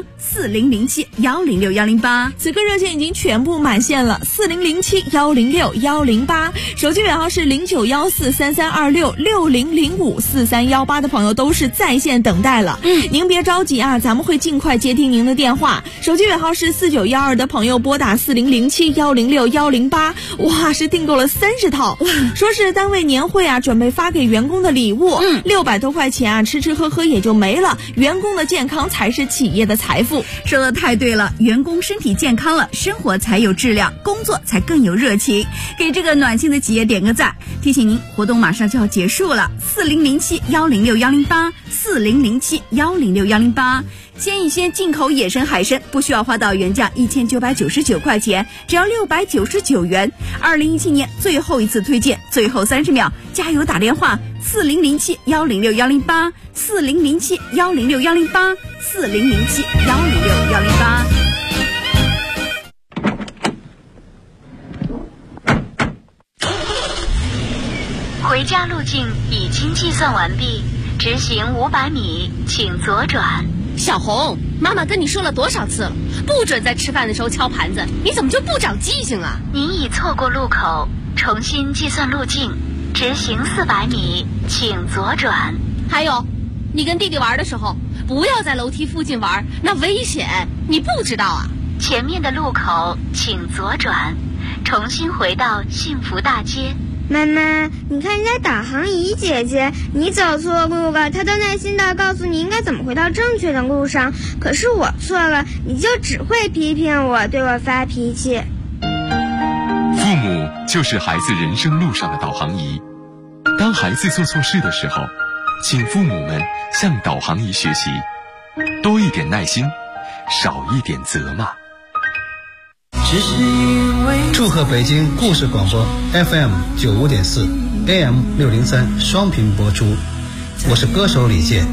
4007-106-108。 此刻热线已经全部满线了，4007-106-108，手机尾号是0914332660054318的朋友都是在线等待了。您别着急啊，咱们会尽快接听您的电话。手机尾号是4912的朋友拨打4007-106-108，哇，是订购了30套，说是单位年会啊，准备发给员工的礼物，600多块钱啊，吃吃喝喝也就没了，员工的健康才是企业的财富。 说得太对了，员工身体健康了，生活才有质量，工作才更有热情，给这个暖心的企业点个赞。提醒您，活动马上就要结束了，4007-106-108， 4007-106-108。鲜芋仙进口野生海参不需要花到原价1999块钱，只要699元。2017年最后一次推荐，最后30秒，加油打电话4007-106-108， 4007-106-108， 4007-106-108。 回家路径已经计算完毕，直行500米，请左转。 小红，妈妈跟你说了多少次了，不准在吃饭的时候敲盘子，你怎么就不长记性啊？ 您已错过路口，重新计算路径，直行400米，请左转。 还有，你跟弟弟玩的时候，不要在楼梯附近玩，那危险，你不知道啊？ 前面的路口请左转，重新回到幸福大街。 妈妈，你看人家导航仪姐姐，你走错路了，她都耐心地告诉你应该怎么回到正确的路上。可是我错了，你就只会批评我，对我发脾气。 父母就是孩子人生路上的导航仪。当孩子做错事的时候，请父母们向导航仪学习，多一点耐心，少一点责骂。 祝贺北京故事广播 FM 95.4 AM 603双频播出，我是歌手李健。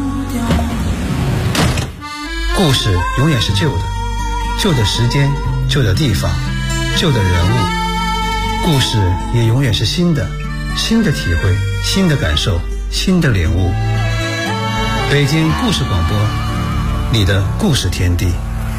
故事永远是旧的，旧的时间，旧的地方，旧的人物。故事也永远是新的，新的体会，新的感受，新的领悟。北京故事广播，你的故事天地。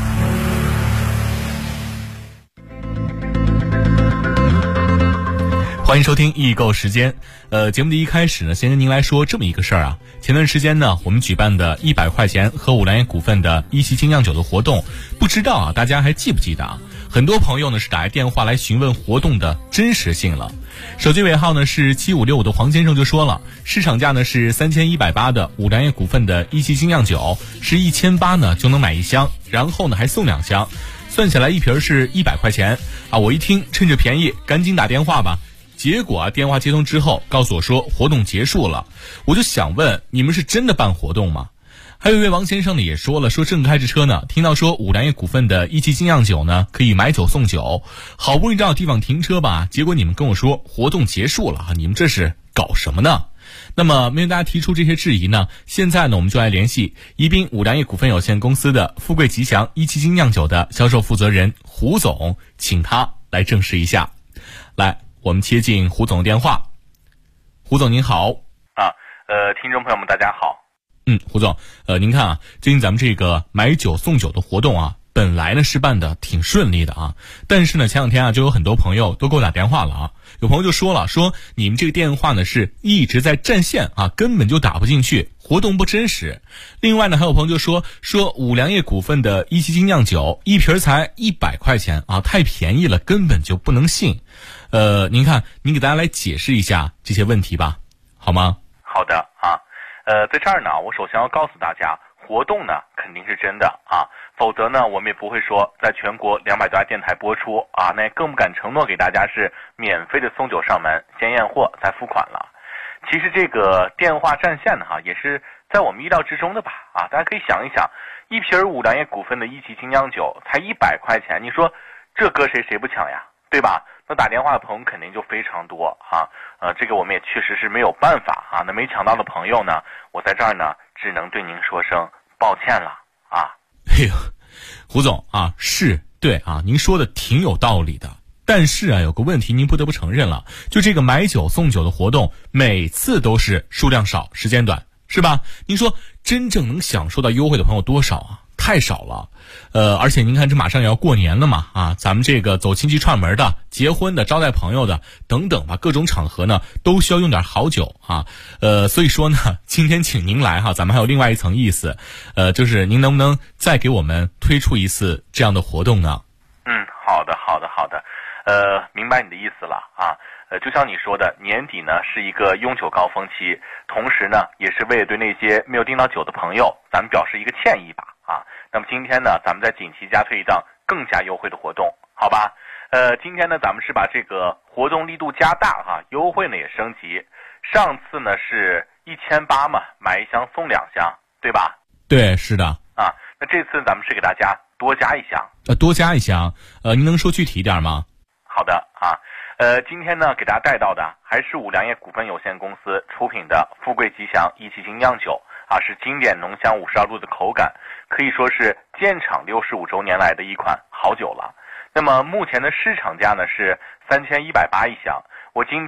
欢迎收听易购时间。节目的一开始呢，先跟您来说这么一个事儿啊。前段时间呢，我们举办的100块钱喝五粮液股份的一汽精酿酒的活动，不知道啊，大家还记不记得啊？很多朋友呢是打来电话来询问活动的真实性了。手机尾号呢是7565的黄先生就说了，市场价呢是3180的五粮液股份的一汽精酿酒，是1800呢就能买1箱，然后呢还送2箱，算起来一瓶是100块钱啊。我一听趁着便宜赶紧打电话吧。结果啊，电话接通之后告诉我说活动结束了，我就想问，你们是真的办活动吗？还有一位王先生呢也说了，说正开着车呢，听到说五粮液股份的一汽精酿酒呢可以买酒送酒，好不容易找地方停车吧，结果你们跟我说活动结束了，你们这是搞什么呢？那么面对大家提出这些质疑呢，现在呢我们就来联系宜宾五粮液股份有限公司的富贵吉祥一汽精酿酒的销售负责人胡总，请他来证实一下。来，我们接进胡总的电话。胡总您好。 听众朋友们大家好。 胡总，您看啊，最近咱们这个买酒送酒的活动啊，本来呢是办的挺顺利的啊，但是呢前两天啊就有很多朋友都给我打电话了啊，有朋友就说了，说你们这个电话呢是一直在占线啊，根本就打不进去，活动不真实。另外呢还有朋友就说五粮液股份的一汽精酿酒一瓶才100块钱啊，太便宜了，根本就不能信。您看，您给大家来解释一下这些问题吧，好吗？ 好的啊。在这儿呢，我首先要告诉大家，活动呢肯定是真的啊，否则呢我们也不会说在全国200多家电台播出啊，那更不敢承诺给大家是免费的送酒上门，先验货再付款了。其实这个电话占线呢也是在我们意料之中的吧啊，大家可以想一想，一瓶五粮液股份的一汽精酿酒才100块钱，你说这搁谁不抢呀，对吧？那打电话的朋友肯定就非常多啊，这个我们也确实是没有办法啊。那没抢到的朋友呢，我在这儿呢只能对您说声抱歉了啊。 哎呦，胡总啊，是对啊，您说的挺有道理的。但是啊，有个问题您不得不承认了，就这个买酒送酒的活动，每次都是数量少，时间短，是吧？您说真正能享受到优惠的朋友多少啊？太少了。而且您看这马上也要过年了嘛啊，咱们这个走亲戚串门的、结婚的、招待朋友的等等吧，各种场合呢都需要用点好酒啊。所以说呢，今天请您来哈，咱们还有另外一层意思，就是您能不能再给我们推出一次这样的活动呢？ 好的，明白你的意思了啊。就像你说的，年底呢是一个用酒高峰期，同时呢也是为了对那些没有订到酒的朋友，咱们表示一个歉意吧啊。那么今天呢，咱们再紧急加推一档更加优惠的活动，好吧？今天呢，咱们是把这个活动力度加大哈，优惠呢也升级。上次呢是1800嘛，买1箱送2箱，对吧？ 对，是的。 啊，那这次咱们是给大家多加1箱。 多加1箱，您能说具体一点吗？ 好的啊，今天呢给大家带到的还是五粮液股份有限公司出品的富贵吉祥一汽精酿酒啊，是经典浓香52度的口感，可以说是建厂65周年来的一款好酒了。那么目前的市场价呢是3180一箱，我今天呢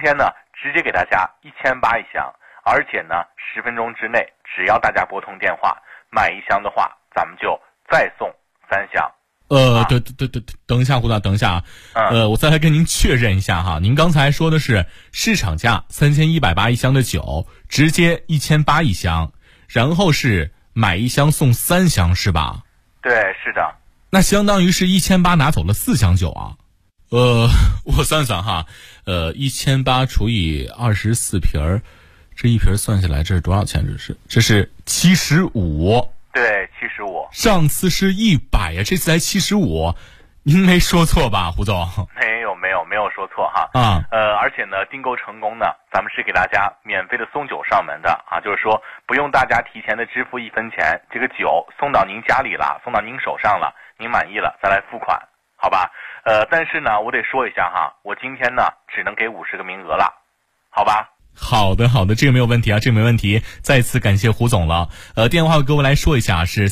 直接给大家1800一箱，而且呢10分钟之内，只要大家拨通电话买1箱的话，咱们就再送3箱。 等一下，胡导，等一下啊，我再来跟您确认一下哈，您刚才说的是市场价3180一箱的酒，直接1800一箱，然后是买1箱送3箱是吧？ 对，是的。 那相当于是1800拿走了4箱酒啊。我算算哈，1800除以24瓶儿，这一瓶算下来这是多少钱？这是75。 对，75。 上次是100呀，这次才75，您没说错吧，胡总？ 没有说错哈。而且呢，订购成功呢，咱们是给大家免费的送酒上门的啊，就是说不用大家提前的支付1分钱，这个酒送到您家里了，送到您手上了，您满意了再来付款，好吧？但是呢，我得说一下哈，我今天呢只能给50个名额了，好吧？ 好的，这个没有问题啊，这个没问题。再次感谢胡总了。电话给我来说一下是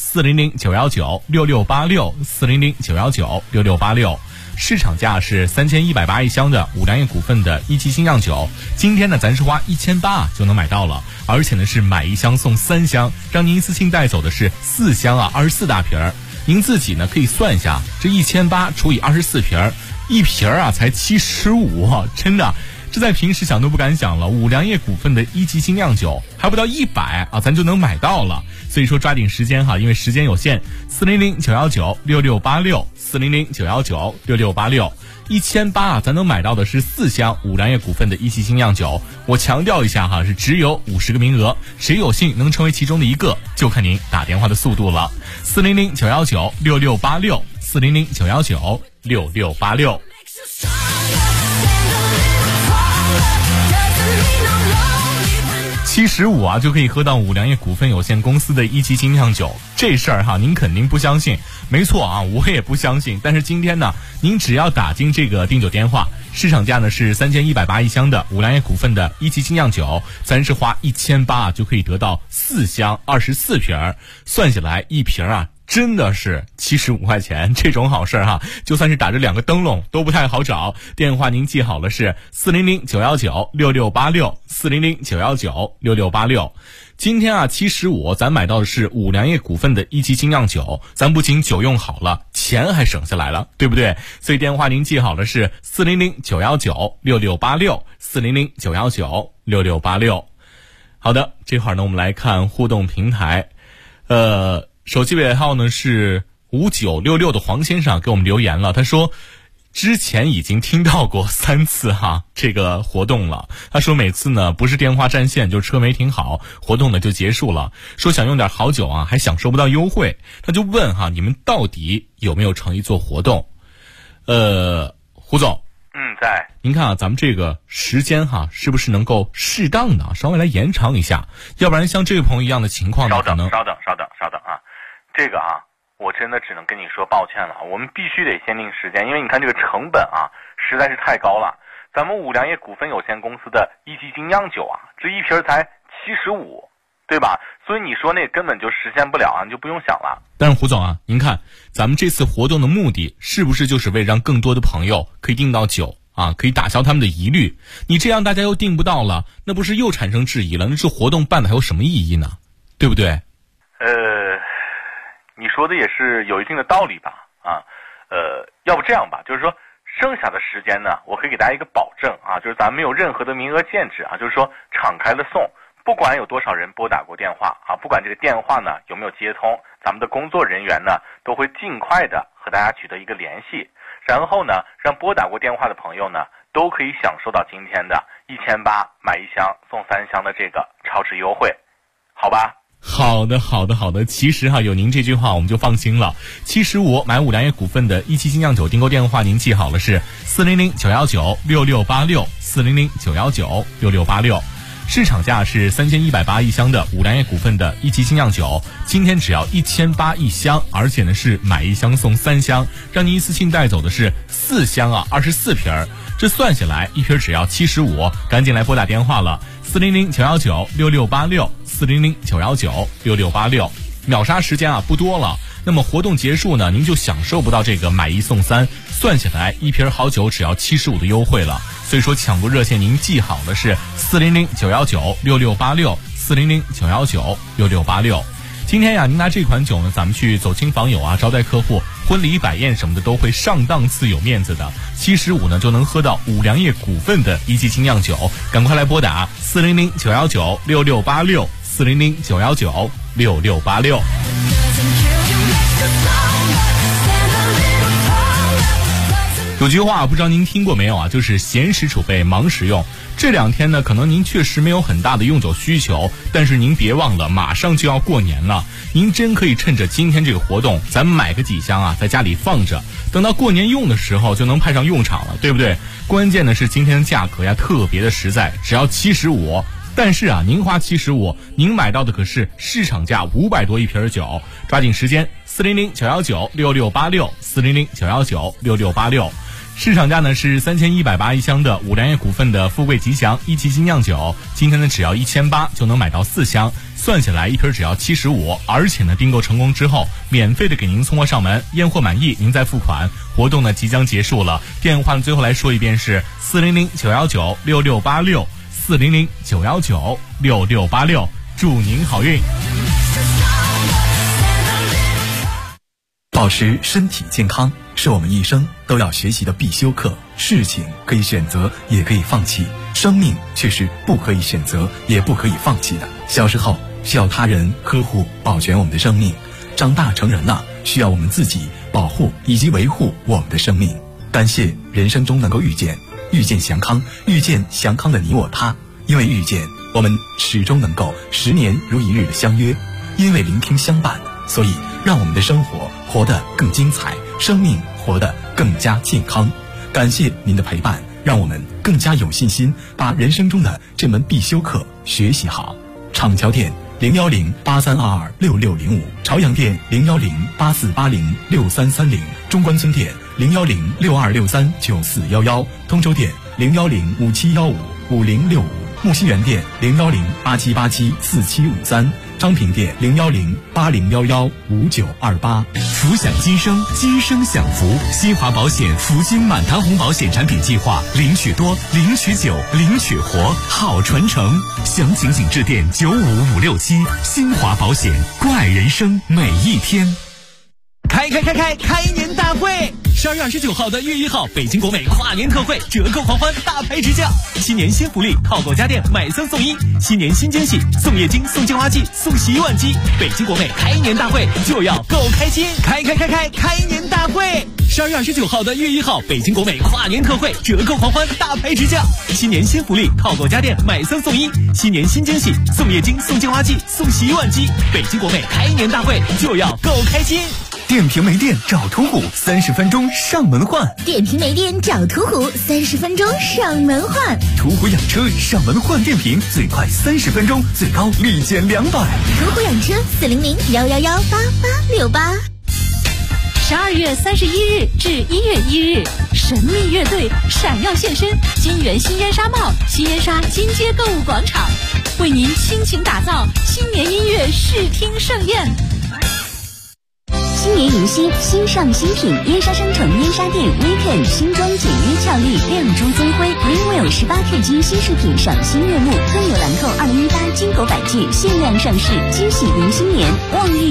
400-919-6686，400-919-6686。市场价是3180一箱的五粮液股份的一级精酿酒。今天呢，咱是花1800就能买到了，而且呢是买1箱送3箱，让您一次性带走的是4箱啊，24大瓶儿。您自己呢可以算一下，这1800除以24瓶儿，一瓶儿啊才75，真的。这在平时想都不敢想了，五粮液股份的一级精酿酒还不到100啊，咱就能买到了。所以说抓紧时间哈，因为时间有限。400-919-6686，400-919-6686，1800啊，咱能买到的是4箱五粮液股份的一级精酿酒。我强调一下哈，是只有50个名额，谁有幸能成为其中的一个，就看您打电话的速度了。400-919-6686，400-919-6686。75啊，就可以喝到五粮液股份有限公司的一级精酿酒。这事儿哈，您肯定不相信。没错啊，我也不相信。但是今天呢，您只要打进这个订酒电话，市场价呢是3180一箱的五粮液股份的一级精酿酒，咱是花1800就可以得到4箱24瓶儿，算下来一瓶啊真的是75块钱，这种好事哈，就算是打着2个灯笼都不太好找。电话您记好了是400-919-6686，400-919-6686。今天啊75，咱买到的是五粮液股份的一级精酿酒，咱不仅酒用好了，钱还省下来了，对不对？所以电话您记好了是400-919-6686，400-919-6686。好的，这会儿呢我们来看互动平台，手机尾号呢是5966的黄先生给我们留言了，他说之前已经听到过3次哈这个活动了，他说每次呢不是电话占线就车没停好，活动呢就结束了，说想用点好酒啊还享受不到优惠，他就问哈你们到底有没有诚意做活动？胡总， 在。 您看啊，咱们这个时间哈，是不是能够适当的稍微来延长一下？要不然像这位朋友一样的情况呢， 稍等啊，这个啊，我真的只能跟你说抱歉了，我们必须得限定时间，因为你看这个成本啊，实在是太高了。咱们五粮液股份有限公司的一级精酿酒啊，这一瓶才75，对吧？所以你说那根本就实现不了啊，你就不用想了。 但是胡总啊，您看咱们这次活动的目的是不是就是为让更多的朋友可以订到酒啊，可以打消他们的疑虑？你这样大家又订不到了，那不是又产生质疑了？那这活动办的还有什么意义呢？对不对？ 你说的也是有一定的道理吧？要不这样吧，就是说剩下的时间呢，我可以给大家一个保证啊，就是咱们没有任何的名额限制啊，就是说敞开了送，不管有多少人拨打过电话啊，不管这个电话呢有没有接通，咱们的工作人员呢都会尽快的和大家取得一个联系，然后呢让拨打过电话的朋友呢都可以享受到今天的1800买1箱送3箱的这个超值优惠，好吧？ 好的。其实哈，有您这句话我们就放心了。75买五粮液股份的一期精酿酒订购电话您记好了是400-919-6686，400-919-6686。市场价是3180一箱的五粮液股份的一期精酿酒，今天只要1800一箱，而且呢是买1箱送3箱，让您一次性带走的是4箱啊24瓶儿，这算下来一瓶只要75，赶紧来拨打电话了，400-919-6686，400-919-6686，秒杀时间啊不多了。那么活动结束呢，您就享受不到这个买1送3、 算起来一瓶好酒只要75的优惠了。所以说抢购热线您记好的是400-919-6686，400-919-6686。今天呀，您拿这款酒呢，咱们去走亲访友啊，招待客户、婚礼摆宴什么的都会上档次有面子的。75呢就能喝到五粮液股份的一级精酿酒，赶快来拨打400-919-6686，400-919-6686。有句话不知道您听过没有啊，就是闲时储备，忙时用。这2天呢，可能您确实没有很大的用酒需求，但是您别忘了，马上就要过年了，您真可以趁着今天这个活动，咱买个几箱啊，在家里放着，等到过年用的时候就能派上用场了，对不对？关键的是今天的价格呀，特别的实在，只要75。但是啊，您花75，您买到的可是市场价500多一瓶酒，抓紧时间，400-919-6686，400-919-6686。市场价呢是3180一箱的五粮液股份的富贵吉祥一级精酿酒，今天呢只要1800就能买到4箱，算起来一瓶只要75，而且呢订购成功之后，免费的给您送货上门，验货满意您再付款。活动呢即将结束了，电话呢最后来说一遍是400-919-6686，400-919-6686，祝您好运。 保持身体健康是我们一生都要学习的必修课。事情可以选择，也可以放弃，生命却是不可以选择，也不可以放弃的。小时候需要他人呵护保全我们的生命，长大成人了，需要我们自己保护以及维护我们的生命。感谢人生中能够遇见祥康，遇见祥康的你我他。因为遇见，我们始终能够10年如一日的相约；因为聆听相伴，所以让我们的生活活得更精彩，生命活得更加健康。感谢您的陪伴，让我们更加有信心把人生中的这门必修课学习好。厂桥店010-8322-6605，朝阳店010-8480-6330，中关村店010-6263-9411，通州店010-5715-5065，木樨园店010-8787-4753，昌平店010-8011-5928。 福享今生，今生享福。新华保险福金满堂红保险产品计划，领取多，领取久，领取活，好传承。详情请致电95567。新华保险，关爱人生每一天。 开年大会！12月29号的1月1号，北京国美跨年特惠，折扣狂欢，大牌直降。新年新福利，套购家电买3送1，新年新惊喜，送液晶，送净化器，送洗碗机。北京国美开年大会就要够开心！开年大会！12月29号的1月1号，北京国美跨年特惠，折扣狂欢，大牌直降。新年新福利，套购家电买3送1，新年新惊喜，送液晶，送净化器，送洗碗机。北京国美开年大会就要够开心！ 电瓶没电找途虎，30分钟上门换。 电瓶没电找途虎，30分钟上门换。 途虎养车上门换电瓶，最快30分钟，最高立减200。 途虎养车400-111-8868。12月31日至1月1日，神秘乐队闪耀现身金源新烟沙帽新烟沙金街购物广场，为您倾情打造新年音乐视听盛宴。新年迎新，新上新品，烟沙商城烟沙店 Weekend 新装简约俏丽，亮珠增辉 Greenwell 18K 金新饰品赏心悦目，更有兰蔻2018金狗百具限量上市，惊喜迎新年，旺运。